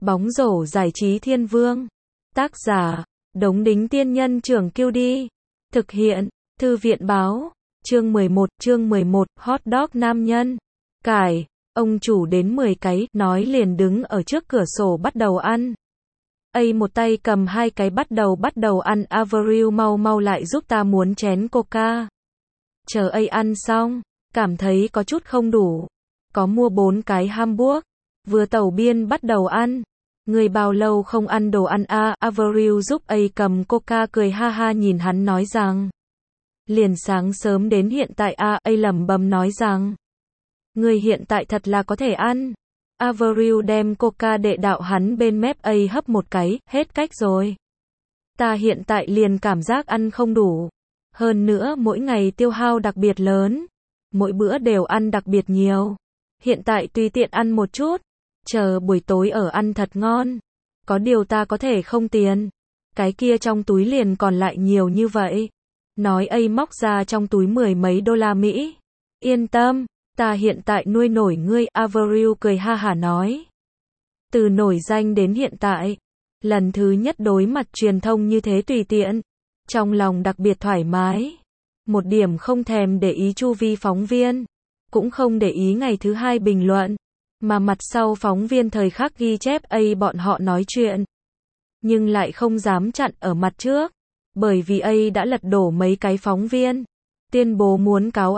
Bóng rổ giải trí thiên vương. Tác giả, Đống Đính Tiên Nhân Trưởng Kiêu Đi. Thực hiện, Thư viện Báo. Chương 11, hot dog nam nhân. Cải, ông chủ đến 10 cái, nói liền đứng ở trước cửa sổ bắt đầu ăn. Một tay cầm 2 cái bắt đầu ăn. Avril mau mau lại giúp ta muốn chén coca. Chờ ăn xong, cảm thấy có chút không đủ. Có mua 4 cái hamburger. Vừa tẩu biên bắt đầu ăn. Người bao lâu không ăn đồ ăn a? Avril giúp cầm coca cười ha ha nhìn hắn nói rằng. Liền sáng sớm đến hiện tại a? Lẩm bẩm nói rằng. Người hiện tại thật là có thể ăn. Avril đem coca đệ đạo hắn bên mép hấp một cái, hết cách rồi. Ta hiện tại liền cảm giác ăn không đủ. Hơn nữa mỗi ngày tiêu hao đặc biệt lớn. Mỗi bữa đều ăn đặc biệt nhiều. Hiện tại tùy tiện ăn một chút. Chờ buổi tối ở ăn thật ngon. Có điều ta có thể không tiền. Cái kia trong túi liền còn lại nhiều như vậy. Nói móc ra trong túi 10 mấy đô la Mỹ. Yên tâm, ta hiện tại nuôi nổi ngươi. Avril cười ha hả nói. Từ nổi danh đến hiện tại. Lần thứ nhất đối mặt truyền thông như thế tùy tiện. Trong lòng đặc biệt thoải mái. Một điểm không thèm để ý chu vi phóng viên. Cũng không để ý ngày thứ hai bình luận. Mà mặt sau phóng viên thời khắc ghi chép bọn họ nói chuyện. Nhưng lại không dám chặn ở mặt trước. Bởi vì đã lật đổ mấy cái phóng viên. Tuyên bố muốn cáo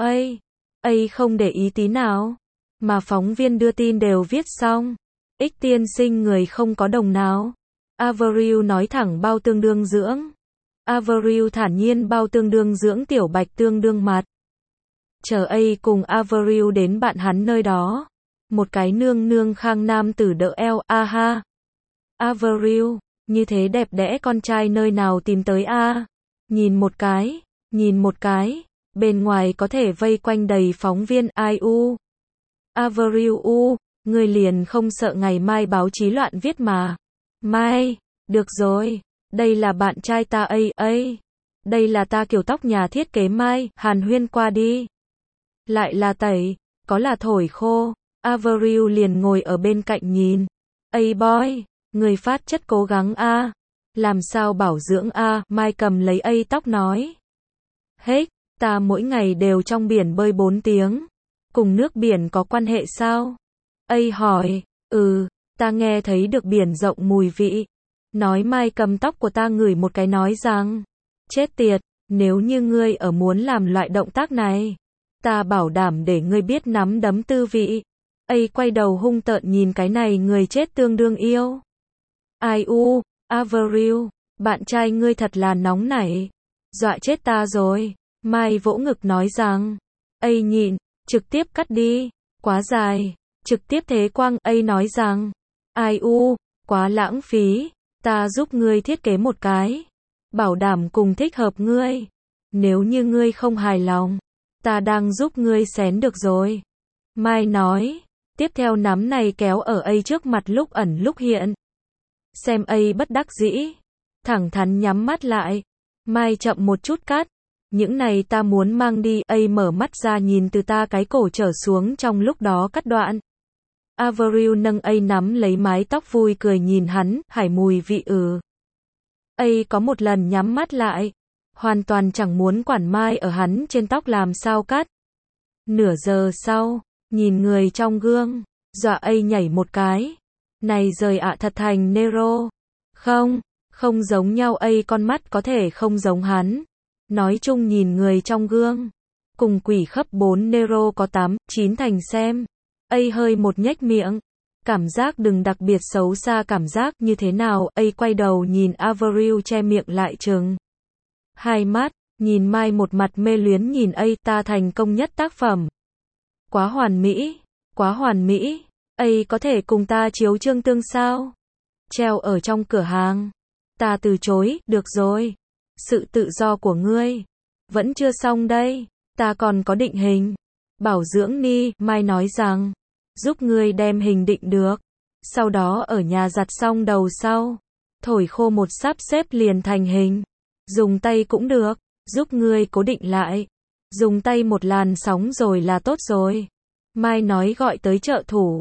không để ý tí nào. Mà phóng viên đưa tin đều viết xong. Tiên sinh người không có đồng nào. Avril nói thẳng bao tương đương dưỡng. Avril thản nhiên bao tương đương dưỡng tiểu bạch tương đương mặt. Chờ cùng Avril đến bạn hắn nơi đó. Một cái nương nương khang nam tử đỡ eo, ha. Avril, như thế đẹp đẽ con trai nơi nào tìm tới a? Nhìn một cái, bên ngoài có thể vây quanh đầy phóng viên, Avril ngươi liền không sợ ngày mai báo chí loạn viết mà. Mai, được rồi, đây là bạn trai ta đây là ta kiểu tóc nhà thiết kế Mai, hàn huyên qua đi. Lại là tẩy, có là thổi khô. Avril liền ngồi ở bên cạnh nhìn. Boy, người phát chất cố gắng a. Làm sao bảo dưỡng a? Mai cầm lấy tóc nói. Ta mỗi ngày đều trong biển bơi 4 tiếng. Cùng nước biển có quan hệ sao? Hỏi, ta nghe thấy được biển rộng mùi vị. Nói Mai cầm tóc của ta ngửi một cái nói rằng. Chết tiệt, nếu như ngươi muốn làm loại động tác này. Ta bảo đảm để ngươi biết nắm đấm tư vị. Quay đầu hung tợn nhìn cái này người chết tương đương yêu. Avril, bạn trai ngươi thật là nóng nảy. Dọa chết ta rồi. Mai vỗ ngực nói rằng. Nhịn, trực tiếp cắt đi. Quá dài. Trực tiếp thế quang. Nói rằng. Quá lãng phí. Ta giúp ngươi thiết kế một cái. Bảo đảm cùng thích hợp ngươi. Nếu như ngươi không hài lòng. Ta đang giúp ngươi xén được rồi. Mai nói. Tiếp theo nắm này kéo ở trước mặt lúc ẩn lúc hiện. Xem bất đắc dĩ. Thẳng thắn nhắm mắt lại. Mai chậm một chút cắt. Những này ta muốn mang đi. Mở mắt ra nhìn từ ta cái cổ trở xuống trong lúc đó cắt đoạn. Avril nâng nắm lấy mái tóc vui cười nhìn hắn, hải mùi vị có một lần nhắm mắt lại. Hoàn toàn chẳng muốn quản Mai ở hắn trên tóc làm sao cắt. Nửa giờ sau. Nhìn người trong gương, dọa nhảy một cái. Này rời thật thành Nero. Không giống nhau con mắt có thể không giống hắn. Nói chung nhìn người trong gương. Cùng quỷ khấp 4 Nero có 8, 9 thành xem. Hơi một nhếch miệng. Cảm giác đừng đặc biệt xấu xa cảm giác như thế nào. Quay đầu nhìn Avril che miệng lại trừng. Hai mắt, nhìn Mai một mặt mê luyến nhìn ta thành công nhất tác phẩm. Quá hoàn mỹ, quá hoàn mỹ. Có thể cùng ta chiếu trương tương sao? Treo ở trong cửa hàng. Ta từ chối, được rồi. Sự tự do của ngươi. Vẫn chưa xong đây. Ta còn có định hình. Bảo dưỡng ni, Mai nói rằng. Giúp ngươi đem hình định được. Sau đó ở nhà giặt xong đầu sau. Thổi khô một sắp xếp liền thành hình. Dùng tay cũng được. Giúp ngươi cố định lại. Dùng tay một làn sóng rồi là tốt rồi. Mai nói gọi tới trợ thủ.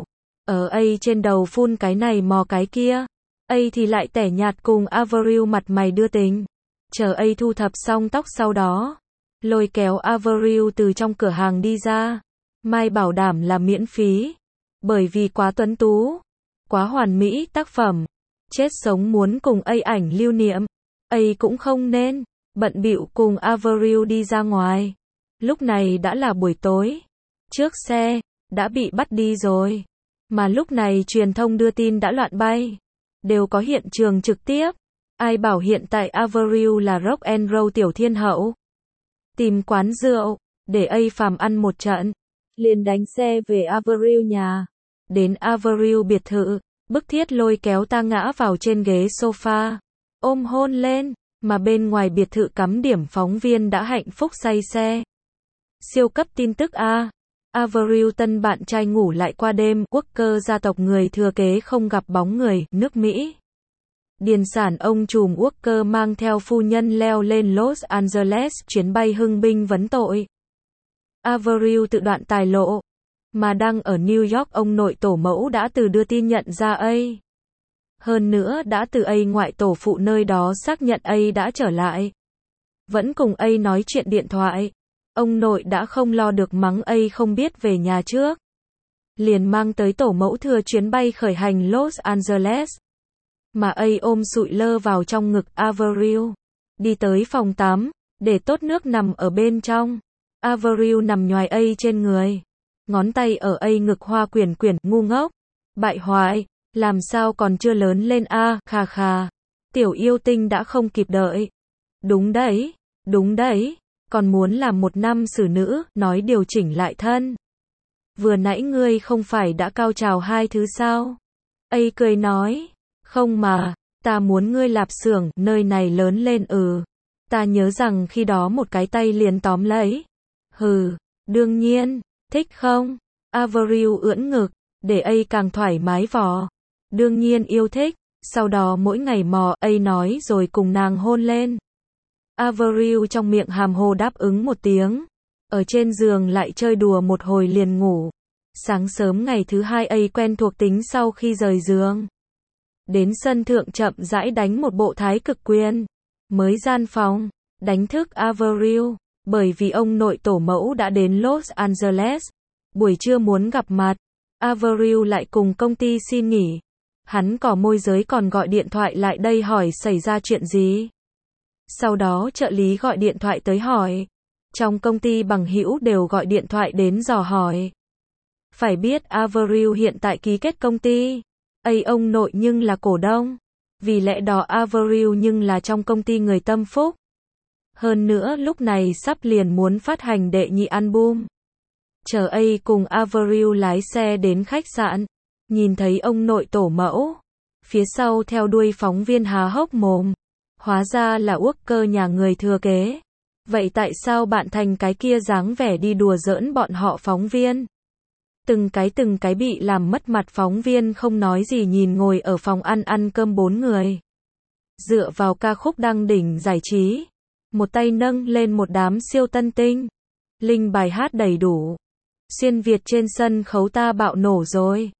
Ở A trên đầu phun cái này mò cái kia. A thì lại tẻ nhạt cùng Avril mặt mày đưa tình. Chờ A thu thập xong tóc sau đó, lôi kéo Avril từ trong cửa hàng đi ra. Mai bảo đảm là miễn phí. Bởi vì quá tuấn tú, quá hoàn mỹ tác phẩm. Chết sống muốn cùng A ảnh lưu niệm. A cũng không nên bận bịu cùng Avril đi ra ngoài. Lúc này đã là buổi tối. Trước xe đã bị bắt đi rồi. Mà lúc này truyền thông đưa tin đã loạn bay. Đều có hiện trường trực tiếp. Ai bảo hiện tại Avril là rock and roll tiểu thiên hậu. Tìm quán rượu để A phàm ăn một trận. Liền đánh xe về Avril nhà. Đến Avril biệt thự, bức thiết lôi kéo ta ngã vào trên ghế sofa. Ôm hôn lên, mà bên ngoài biệt thự cắm điểm phóng viên đã hạnh phúc say xe. Siêu cấp tin tức A. Avril tân bạn trai ngủ lại qua đêm, Walker gia tộc người thừa kế không gặp bóng người, nước Mỹ. Điền sản ông trùm Walker mang theo phu nhân leo lên Los Angeles chuyến bay hưng binh vấn tội. Avril tự đoạn tài lộ. Mà đang ở New York ông nội tổ mẫu đã từ đưa tin nhận ra A. Hơn nữa đã từ A ngoại tổ phụ nơi đó xác nhận A đã trở lại. Vẫn cùng A nói chuyện điện thoại. Ông nội đã không lo được mắng A không biết về nhà trước. Liền mang tới tổ mẫu thừa chuyến bay khởi hành Los Angeles. Mà A ôm sụi lơ vào trong ngực Avril. Đi tới phòng tắm, để tốt nước nằm ở bên trong. Avril nằm nhoài A trên người. Ngón tay ở A ngực hoa quyển quyển, ngu ngốc. Bại hoại, làm sao còn chưa lớn lên a, khà khà. Tiểu yêu tinh đã không kịp đợi. Đúng đấy, còn muốn làm một năm xử nữ, nói điều chỉnh lại thân. Vừa nãy ngươi không phải đã cao trào hai thứ sao? A cười nói, không mà, ta muốn ngươi lạp xưởng, nơi này lớn lên Ta nhớ rằng khi đó một cái tay liền tóm lấy. Đương nhiên, thích không? Avril ưỡn ngực, để A càng thoải mái vò. Đương nhiên yêu thích, sau đó mỗi ngày mò, A nói rồi cùng nàng hôn lên. Avril trong miệng hàm hồ đáp ứng một tiếng. Ở trên giường lại chơi đùa một hồi liền ngủ. Sáng sớm ngày thứ hai A quen thuộc tính sau khi rời giường. Đến sân thượng chậm rãi đánh một bộ thái cực quyền. Mới gian phòng, đánh thức Avril, bởi vì ông nội tổ mẫu đã đến Los Angeles. Buổi trưa muốn gặp mặt, Avril lại cùng công ty xin nghỉ. Hắn cỏ môi giới còn gọi điện thoại lại đây hỏi xảy ra chuyện gì. Sau đó trợ lý gọi điện thoại tới hỏi. Trong công ty bằng hữu đều gọi điện thoại đến dò hỏi. Phải biết Avril hiện tại ký kết công ty. Ông nội nhưng là cổ đông. Vì lẽ đó Avril nhưng là trong công ty người tâm phúc. Hơn nữa lúc này sắp liền muốn phát hành đệ nhị album. Chờ A cùng Avril lái xe đến khách sạn. Nhìn thấy ông nội tổ mẫu. Phía sau theo đuôi phóng viên há hốc mồm. Hóa ra là Walker nhà người thừa kế. Vậy tại sao bạn thành cái kia dáng vẻ đi đùa giỡn bọn họ phóng viên? Từng cái bị làm mất mặt phóng viên không nói gì nhìn ngồi ở phòng ăn cơm 4 người. Dựa vào ca khúc đăng đỉnh giải trí. Một tay nâng lên một đám siêu tân tinh. Linh bài hát đầy đủ. Xuyên Việt trên sân khấu ta bạo nổ rồi.